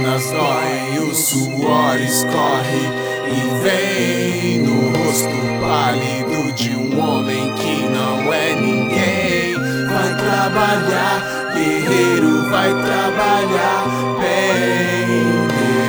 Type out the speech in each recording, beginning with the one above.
pernas doem, o suor escorre e vem no rosto pálido de um homem que não é ninguém. Vai trabalhar, guerreiro, vai trabalhar bem.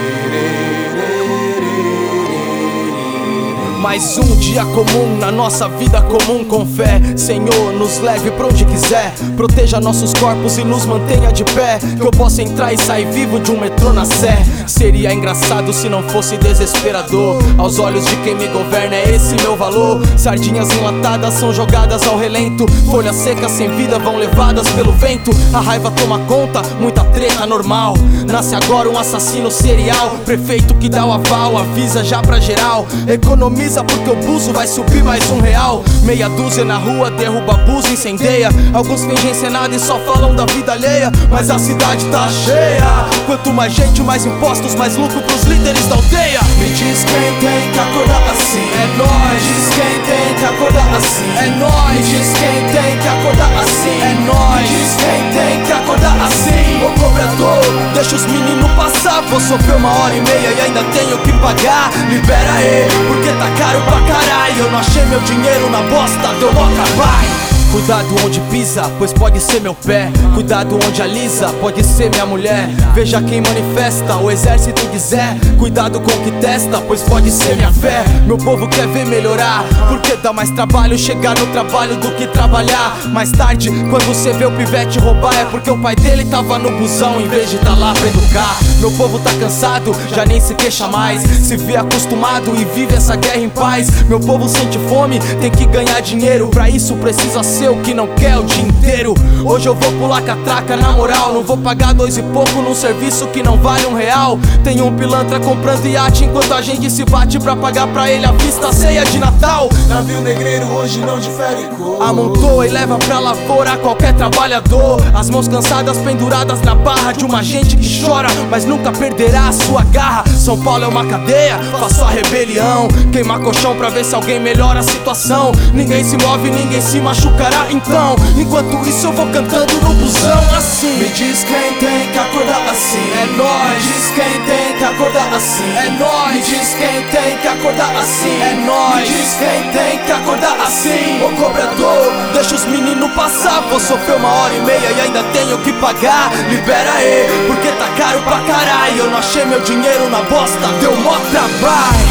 Mais um dia comum na nossa vida comum com fé. Senhor, nos leve pra onde quiser, proteja nossos corpos e nos mantenha de pé, que eu possa entrar e sair vivo de um metrô na Sé. Seria engraçado se não fosse desesperador. Aos olhos de quem me governa é esse meu valor. Sardinhas enlatadas são jogadas ao relento, folhas secas sem vida vão levadas pelo vento. A raiva toma conta, muita treta normal. Nasce agora um assassino serial, prefeito que dá o aval, avisa já pra geral. Economiza porque o buzo vai subir mais R$1. Meia dúzia na rua, derruba abuso, incendeia. Alguns fingem ser nada e só falam da vida alheia, mas a cidade tá cheia. Quanto mais gente, mais impostos, mais lucro pros líderes da aldeia. Me diz quem tem que acordar assim. É nóis. Me diz quem tem que acordar assim. É nóis. Me diz quem tem que acordar assim. É nóis. Me diz quem tem que acordar assim. Ô cobrador, deixa os meninos passar. Vou sofrer 1h30 e ainda tenho que pagar. Libera aí, porque tá caro pra caralho. Eu não achei meu dinheiro na bosta, deu mó trabalho. Cuidado onde pisa, pois pode ser meu pé. Cuidado onde alisa, pode ser minha mulher. Veja quem manifesta, o exército quiser. Cuidado com o que testa, pois pode ser minha fé. Meu povo quer ver melhorar, porque dá mais trabalho chegar no trabalho do que trabalhar. Mais tarde, quando você vê o pivete roubar, é porque o pai dele tava no busão em vez de tá lá pra educar. Meu povo tá cansado, já nem se queixa mais. Se vê acostumado e vive essa guerra em paz. Meu povo sente fome, tem que ganhar dinheiro. Pra isso precisa ser o que não quer o dia inteiro. Hoje eu vou pular catraca na moral. Não vou pagar 2 e pouco num serviço que não vale R$1. Tem um pilantra comprando iate enquanto a gente se bate pra pagar pra ele a vista ceia de Natal. Navio negreiro hoje não difere cor. Amontoa e leva pra lavoura qualquer trabalhador. As mãos cansadas penduradas na barra de uma gente que chora, mas nunca perderá a sua garra. São Paulo é uma cadeia, faço a rebelião. Queimar colchão pra ver se alguém melhora a situação. Ninguém se move, ninguém se machucará então. Enquanto isso eu vou cantando no busão assim. Me diz quem tem que acordar assim. É nóis. Me diz quem tem que acordar assim. É nóis. Me diz quem tem que acordar assim. É nóis. Me diz quem tem que acordar assim. Ô cobrador, deixa os meninos passar. Vou sofrer 1h30 e ainda tenho que pagar. Libera aí, porque tá caro pra caralho. Eu não achei meu dinheiro na bosta, deu mó trabalho.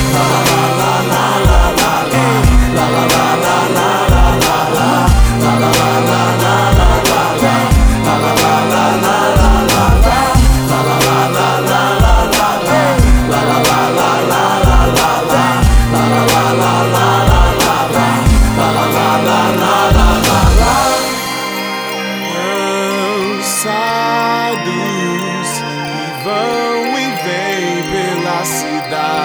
Cansados que vão e vêm pela cidade.